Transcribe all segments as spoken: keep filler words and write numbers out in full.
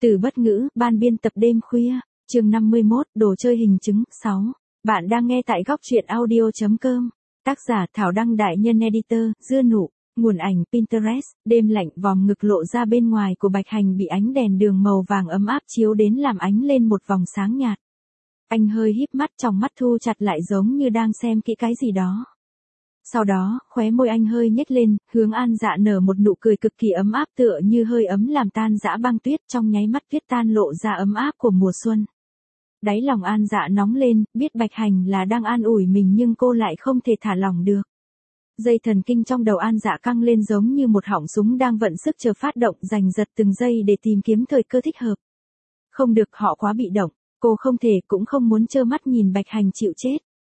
Từ bất ngữ, ban biên tập đêm khuya, chương năm mươi mốt, đồ chơi hình chứng, sáu. Bạn đang nghe tại góc truyện audio.com. Tác giả Thảo Đăng đại nhân editor, Dưa Nụ. Nguồn ảnh Pinterest, đêm lạnh vòm ngực lộ ra bên ngoài của Bạch Hành bị ánh đèn đường màu vàng ấm áp chiếu đến làm ánh lên một vòng sáng nhạt. Anh hơi híp mắt, trong mắt thu chặt lại giống như đang xem kỹ cái gì đó. Sau đó, khóe môi anh hơi nhếch lên, hướng An Dạ nở một nụ cười cực kỳ ấm áp tựa như hơi ấm làm tan dã băng tuyết, trong nháy mắt tuyết tan lộ ra ấm áp của mùa xuân. Đáy lòng An Dạ nóng lên, biết Bạch Hành là đang an ủi mình nhưng cô lại không thể thả lỏng được. Dây thần kinh trong đầu An Dạ căng lên giống như một họng súng đang vận sức chờ phát động, giành giật từng giây để tìm kiếm thời cơ thích hợp. Không được, họ quá bị động, cô không thể cũng không muốn trơ mắt nhìn Bạch Hành chịu chết.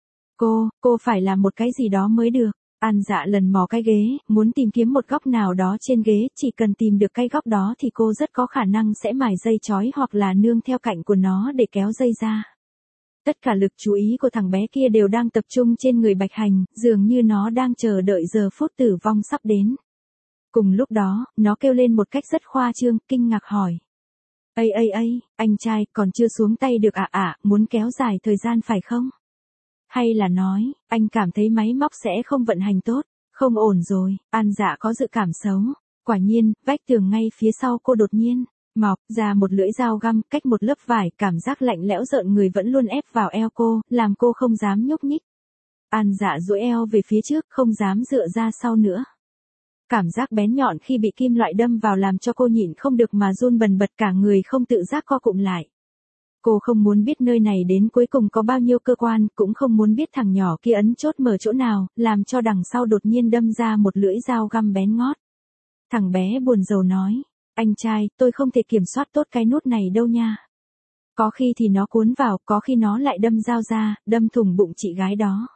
Cô, cô phải làm một cái gì đó mới được. An Dạ lần mò cái ghế, muốn tìm kiếm một góc nào đó trên ghế, chỉ cần tìm được cái góc đó thì cô rất có khả năng sẽ mài dây chói hoặc là nương theo cạnh của nó để kéo dây ra. Tất cả lực chú ý của thằng bé kia đều đang tập trung trên người Bạch Hành, dường như nó đang chờ đợi giờ phút tử vong sắp đến. Cùng lúc đó, nó kêu lên một cách rất khoa trương, kinh ngạc hỏi. Ây ây ây, anh trai, còn chưa xuống tay được à à, muốn kéo dài thời gian phải không? Hay là nói, anh cảm thấy máy móc sẽ không vận hành tốt, không ổn rồi. An Dạ có dự cảm xấu. Quả nhiên, vách tường ngay phía sau cô đột nhiên mọc ra một lưỡi dao găm, cách một lớp vải, cảm giác lạnh lẽo rợn người vẫn luôn ép vào eo cô, làm cô không dám nhúc nhích. An Dạ duỗi eo về phía trước, không dám dựa ra sau nữa. Cảm giác bén nhọn khi bị kim loại đâm vào làm cho cô nhịn không được mà run bần bật, cả người không tự giác co cụm lại. Cô không muốn biết nơi này đến cuối cùng có bao nhiêu cơ quan, cũng không muốn biết thằng nhỏ kia ấn chốt mở chỗ nào, làm cho đằng sau đột nhiên đâm ra một lưỡi dao găm bén ngót. Thằng bé buồn rầu nói, anh trai, tôi không thể kiểm soát tốt cái nút này đâu nha. Có khi thì nó cuốn vào, có khi nó lại đâm dao ra, đâm thủng bụng chị gái đó.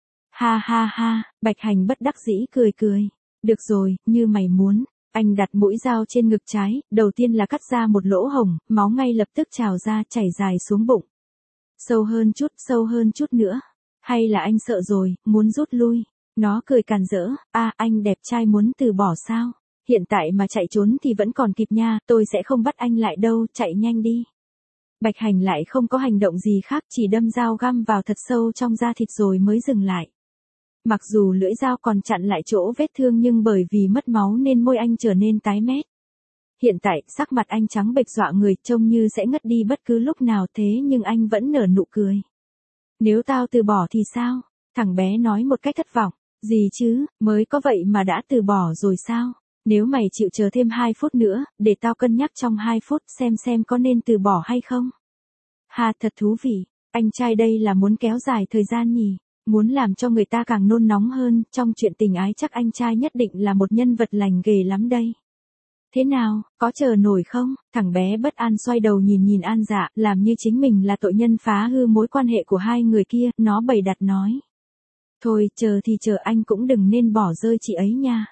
Ha ha ha, Bạch Hành bất đắc dĩ cười cười. Được rồi, như mày muốn. Anh đặt mũi dao trên ngực trái, đầu tiên là cắt ra một lỗ hổng, máu ngay lập tức trào ra, chảy dài xuống bụng. Sâu hơn chút, sâu hơn chút nữa. Hay là anh sợ rồi, muốn rút lui. Nó cười càn rỡ, a anh đẹp trai muốn từ bỏ sao? Hiện tại mà chạy trốn thì vẫn còn kịp nha, tôi sẽ không bắt anh lại đâu, chạy nhanh đi. Bạch Hành lại không có hành động gì khác, chỉ đâm dao găm vào thật sâu trong da thịt rồi mới dừng lại. Mặc dù lưỡi dao còn chặn lại chỗ vết thương nhưng bởi vì mất máu nên môi anh trở nên tái mét. Hiện tại, sắc mặt anh trắng bệch dọa người, trông như sẽ ngất đi bất cứ lúc nào, thế nhưng anh vẫn nở nụ cười. Nếu tao từ bỏ thì sao? Thằng bé nói một cách thất vọng. Gì chứ, mới có vậy mà đã từ bỏ rồi sao? Nếu mày chịu chờ thêm hai phút nữa, để tao cân nhắc trong hai phút xem xem có nên từ bỏ hay không. Ha, thật thú vị. Anh trai đây là muốn kéo dài thời gian nhỉ? Muốn làm cho người ta càng nôn nóng hơn, trong chuyện tình ái chắc anh trai nhất định là một nhân vật lành ghề lắm đây. Thế nào, có chờ nổi không? Thằng bé bất an xoay đầu nhìn nhìn An Dạ, làm như chính mình là tội nhân phá hư mối quan hệ của hai người kia, nó bày đặt nói. Thôi, chờ thì chờ, anh cũng đừng nên bỏ rơi chị ấy nha.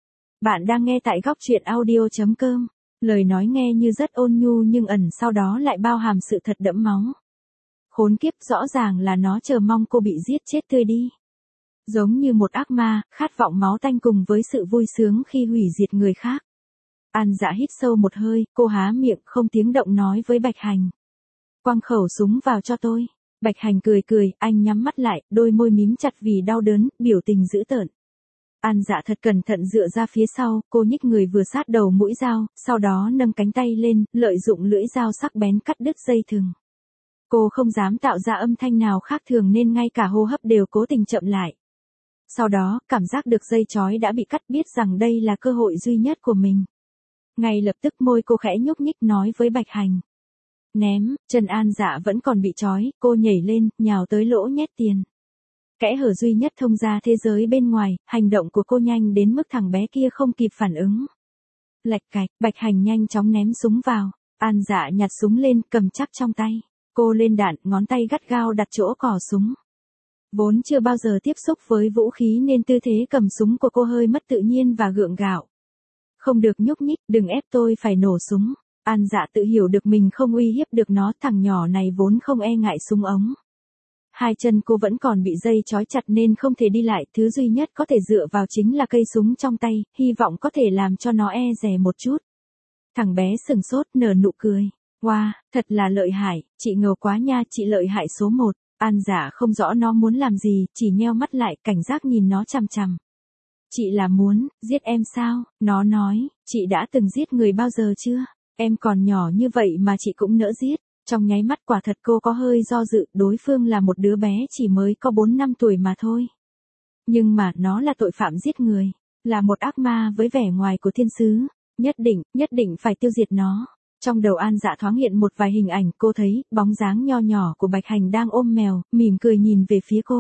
Bạn đang nghe tại góc truyện audio.com. Lời nói nghe như rất ôn nhu nhưng ẩn sau đó lại bao hàm sự thật đẫm máu. Khốn kiếp, rõ ràng là nó chờ mong cô bị giết chết tươi đi. Giống như một ác ma, khát vọng máu tanh cùng với sự vui sướng khi hủy diệt người khác. An Dạ hít sâu một hơi, cô há miệng không tiếng động nói với Bạch Hành. Quăng khẩu súng vào cho tôi. Bạch Hành cười cười, anh nhắm mắt lại, đôi môi mím chặt vì đau đớn, biểu tình dữ tợn. An Dạ thật cẩn thận dựa ra phía sau, cô nhích người vừa sát đầu mũi dao, sau đó nâng cánh tay lên, lợi dụng lưỡi dao sắc bén cắt đứt dây thừng. Cô không dám tạo ra âm thanh nào khác thường nên ngay cả hô hấp đều cố tình chậm lại. Sau đó, cảm giác được dây chói đã bị cắt, biết rằng đây là cơ hội duy nhất của mình. Ngay lập tức môi cô khẽ nhúc nhích nói với Bạch Hành. Ném, chân An Dạ vẫn còn bị trói, cô nhảy lên, nhào tới lỗ nhét tiền. Kẽ hở duy nhất thông ra thế giới bên ngoài, hành động của cô nhanh đến mức thằng bé kia không kịp phản ứng. Lạch cạch, Bạch Hành nhanh chóng ném súng vào. An Dạ nhặt súng lên, cầm chắc trong tay. Cô lên đạn, ngón tay gắt gao đặt chỗ cò súng. Vốn chưa bao giờ tiếp xúc với vũ khí nên tư thế cầm súng của cô hơi mất tự nhiên và gượng gạo. Không được nhúc nhích, đừng ép tôi phải nổ súng. An Dạ tự hiểu được mình không uy hiếp được nó, thằng nhỏ này vốn không e ngại súng ống. Hai chân cô vẫn còn bị dây trói chặt nên không thể đi lại, thứ duy nhất có thể dựa vào chính là cây súng trong tay, hy vọng có thể làm cho nó e dè một chút. Thằng bé sừng sốt nở nụ cười. Wow, thật là lợi hại, chị ngầu quá nha, chị lợi hại số một. An Dạ không rõ nó muốn làm gì, chỉ nheo mắt lại cảnh giác nhìn nó chằm chằm. Chị là muốn, giết em sao? Nó nói, chị đã từng giết người bao giờ chưa? Em còn nhỏ như vậy mà chị cũng nỡ giết. Trong nháy mắt quả thật cô có hơi do dự, đối phương là một đứa bé chỉ mới có bốn năm tuổi mà thôi. Nhưng mà nó là tội phạm giết người, là một ác ma với vẻ ngoài của thiên sứ. Nhất định, nhất định phải tiêu diệt nó. Trong đầu An Dạ thoáng hiện một vài hình ảnh, cô thấy, bóng dáng nho nhỏ của Bạch Hành đang ôm mèo, mỉm cười nhìn về phía cô.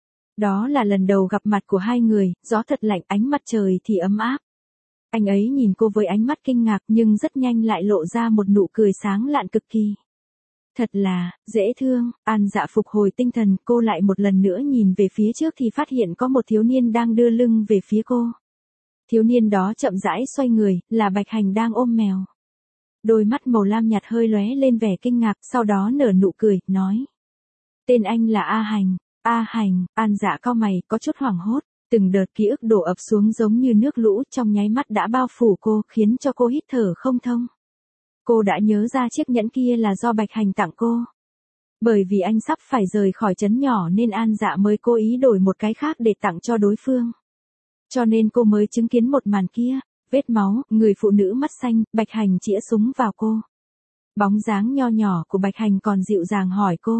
Đó là lần đầu gặp mặt của hai người, gió thật lạnh, ánh mặt trời thì ấm áp. Anh ấy nhìn cô với ánh mắt kinh ngạc nhưng rất nhanh lại lộ ra một nụ cười sáng lạn cực kỳ. Thật là, dễ thương. An Dạ phục hồi tinh thần, cô lại một lần nữa nhìn về phía trước thì phát hiện có một thiếu niên đang đưa lưng về phía cô. Thiếu niên đó chậm rãi xoay người, là Bạch Hành đang ôm mèo. Đôi mắt màu lam nhạt hơi lóe lên vẻ kinh ngạc, sau đó nở nụ cười, nói. Tên anh là A Hành. A Hành. An Dạ cau mày, có chút hoảng hốt. Từng đợt ký ức đổ ập xuống giống như nước lũ trong nháy mắt đã bao phủ cô, khiến cho cô hít thở không thông. Cô đã nhớ ra chiếc nhẫn kia là do Bạch Hành tặng cô. Bởi vì anh sắp phải rời khỏi trấn nhỏ nên An Dạ mới cố ý đổi một cái khác để tặng cho đối phương. Cho nên cô mới chứng kiến một màn kia, vết máu, người phụ nữ mắt xanh, Bạch Hành chĩa súng vào cô. Bóng dáng nho nhỏ của Bạch Hành còn dịu dàng hỏi cô.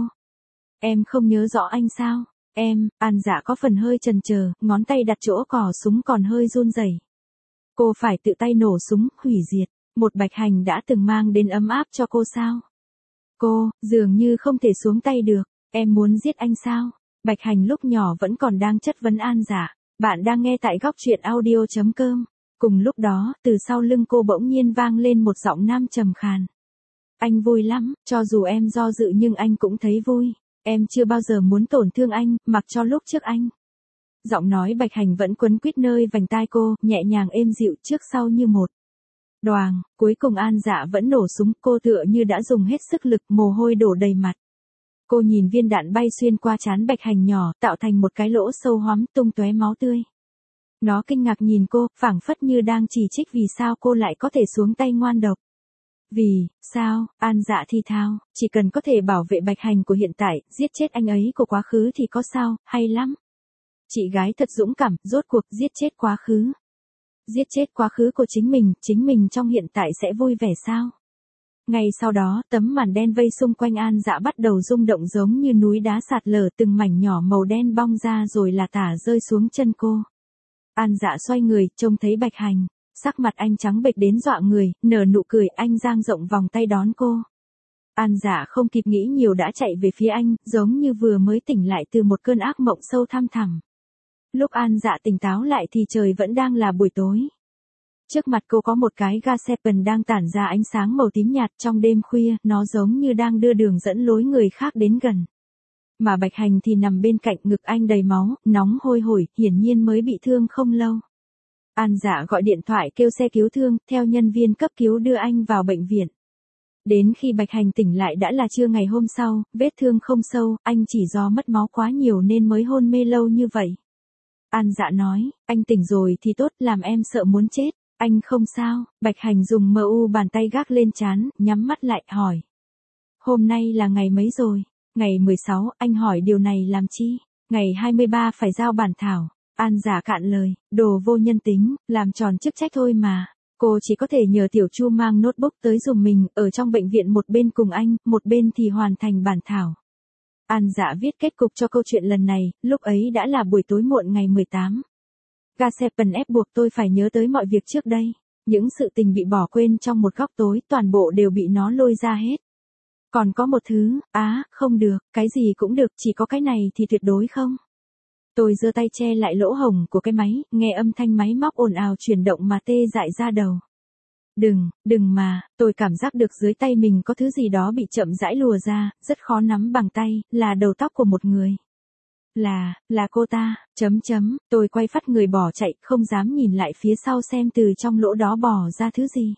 Em không nhớ rõ anh sao? Em, An Dạ có phần hơi chần chờ, ngón tay đặt chỗ cò súng còn hơi run rẩy. Cô phải tự tay nổ súng, hủy diệt. Một Bạch Hành đã từng mang đến ấm áp cho cô sao? Cô, dường như không thể xuống tay được. Em muốn giết anh sao? Bạch Hành lúc nhỏ vẫn còn đang chất vấn An Dạ. Bạn đang nghe tại góc truyện audio chấm com. Cùng lúc đó, từ sau lưng cô bỗng nhiên vang lên một giọng nam trầm khàn. Anh vui lắm, cho dù em do dự nhưng anh cũng thấy vui. Em chưa bao giờ muốn tổn thương anh, mặc cho lúc trước anh. Giọng nói Bạch Hành vẫn quấn quýt nơi vành tai cô, nhẹ nhàng êm dịu trước sau như một. Đoàng, cuối cùng An Dạ vẫn nổ súng, cô tựa như đã dùng hết sức lực, mồ hôi đổ đầy mặt. Cô nhìn viên đạn bay xuyên qua trán Bạch Hành nhỏ, tạo thành một cái lỗ sâu hoắm tung tóe máu tươi. Nó kinh ngạc nhìn cô, phảng phất như đang chỉ trích vì sao cô lại có thể xuống tay ngoan độc. Vì, sao, An Dạ thi thao, chỉ cần có thể bảo vệ Bạch Hành của hiện tại, giết chết anh ấy của quá khứ thì có sao, hay lắm. Chị gái thật dũng cảm, rốt cuộc giết chết quá khứ. Giết chết quá khứ của chính mình, chính mình trong hiện tại sẽ vui vẻ sao? Ngay sau đó, tấm màn đen vây xung quanh An Dạ bắt đầu rung động giống như núi đá sạt lở, từng mảnh nhỏ màu đen bong ra rồi là tả rơi xuống chân cô. An Dạ xoay người, trông thấy Bạch Hành, sắc mặt anh trắng bệch đến dọa người, nở nụ cười, anh dang rộng vòng tay đón cô. An Dạ không kịp nghĩ nhiều đã chạy về phía anh, giống như vừa mới tỉnh lại từ một cơn ác mộng sâu thăm thẳm. Lúc An Dạ tỉnh táo lại thì trời vẫn đang là buổi tối. Trước mặt cô có một cái ga Seven đang tản ra ánh sáng màu tím nhạt trong đêm khuya, nó giống như đang đưa đường dẫn lối người khác đến gần. Mà Bạch Hành thì nằm bên cạnh, ngực anh đầy máu, nóng hôi hổi, hiển nhiên mới bị thương không lâu. An Dạ gọi điện thoại kêu xe cứu thương, theo nhân viên cấp cứu đưa anh vào bệnh viện. Đến khi Bạch Hành tỉnh lại đã là trưa ngày hôm sau, vết thương không sâu, anh chỉ do mất máu quá nhiều nên mới hôn mê lâu như vậy. An Dạ nói, anh tỉnh rồi thì tốt, làm em sợ muốn chết. Anh không sao, Bạch Hành dùng mờ u bàn tay gác lên trán, nhắm mắt lại, hỏi. Hôm nay là ngày mấy rồi? Ngày mười sáu, anh hỏi điều này làm chi? Ngày hai mươi ba phải giao bản thảo. An Dạ cạn lời, đồ vô nhân tính, làm tròn chức trách thôi mà. Cô chỉ có thể nhờ Tiểu Chu mang notebook tới dùm mình, ở trong bệnh viện một bên cùng anh, một bên thì hoàn thành bản thảo. An Dạ viết kết cục cho câu chuyện lần này, lúc ấy đã là buổi tối muộn ngày mười tám. Ga Seven ép buộc tôi phải nhớ tới mọi việc trước đây. Những sự tình bị bỏ quên trong một góc tối, toàn bộ đều bị nó lôi ra hết. Còn có một thứ, á, không được, cái gì cũng được, chỉ có cái này thì tuyệt đối không. Tôi giơ tay che lại lỗ hổng của cái máy, nghe âm thanh máy móc ồn ào chuyển động mà tê dại ra đầu. Đừng, đừng mà, tôi cảm giác được dưới tay mình có thứ gì đó bị chậm rãi lùa ra, rất khó nắm bằng tay, là đầu tóc của một người. Là, là cô ta, chấm chấm, tôi quay phắt người bỏ chạy, không dám nhìn lại phía sau xem từ trong lỗ đó bỏ ra thứ gì.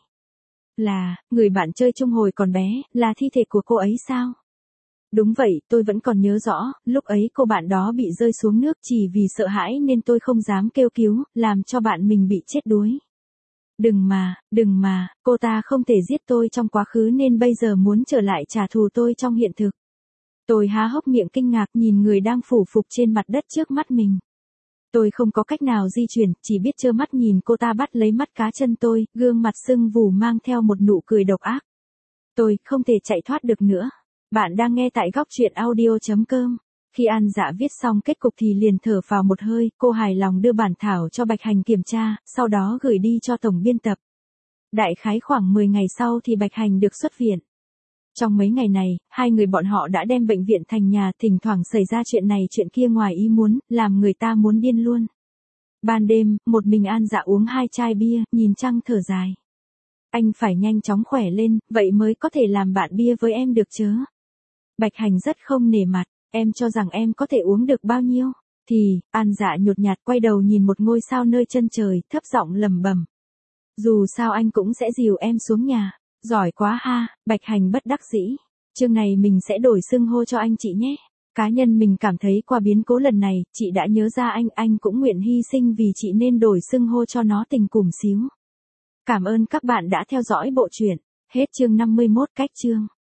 Là, người bạn chơi chung hồi còn bé, là thi thể của cô ấy sao? Đúng vậy, tôi vẫn còn nhớ rõ, lúc ấy cô bạn đó bị rơi xuống nước chỉ vì sợ hãi nên tôi không dám kêu cứu, làm cho bạn mình bị chết đuối. Đừng mà, đừng mà, cô ta không thể giết tôi trong quá khứ nên bây giờ muốn trở lại trả thù tôi trong hiện thực. Tôi há hốc miệng kinh ngạc nhìn người đang phủ phục trên mặt đất trước mắt mình. Tôi không có cách nào di chuyển, chỉ biết trơ mắt nhìn cô ta bắt lấy mắt cá chân tôi, gương mặt sưng vù mang theo một nụ cười độc ác. Tôi không thể chạy thoát được nữa. Bạn đang nghe tại góc truyện audio chấm com. Khi An Dạ viết xong kết cục thì liền thở phào một hơi, cô hài lòng đưa bản thảo cho Bạch Hành kiểm tra, sau đó gửi đi cho tổng biên tập. Đại khái khoảng mười ngày sau thì Bạch Hành được xuất viện. Trong mấy ngày này, hai người bọn họ đã đem bệnh viện thành nhà, thỉnh thoảng xảy ra chuyện này chuyện kia ngoài ý muốn, làm người ta muốn điên luôn. Ban đêm, một mình An Dạ uống hai chai bia, nhìn trăng thở dài. Anh phải nhanh chóng khỏe lên, vậy mới có thể làm bạn bia với em được chứ. Bạch Hành rất không nể mặt, em cho rằng em có thể uống được bao nhiêu? Thì, An Dạ nhột nhạt quay đầu nhìn một ngôi sao nơi chân trời, thấp giọng lẩm bẩm. Dù sao anh cũng sẽ dìu em xuống nhà. Giỏi quá ha, Bạch Hành bất đắc dĩ. Chương này mình sẽ đổi xưng hô cho anh chị nhé. Cá nhân mình cảm thấy qua biến cố lần này, chị đã nhớ ra anh, anh cũng nguyện hy sinh vì chị nên đổi xưng hô cho nó tình cùm xíu. Cảm ơn các bạn đã theo dõi bộ truyện. Hết chương năm mươi mốt cách chương.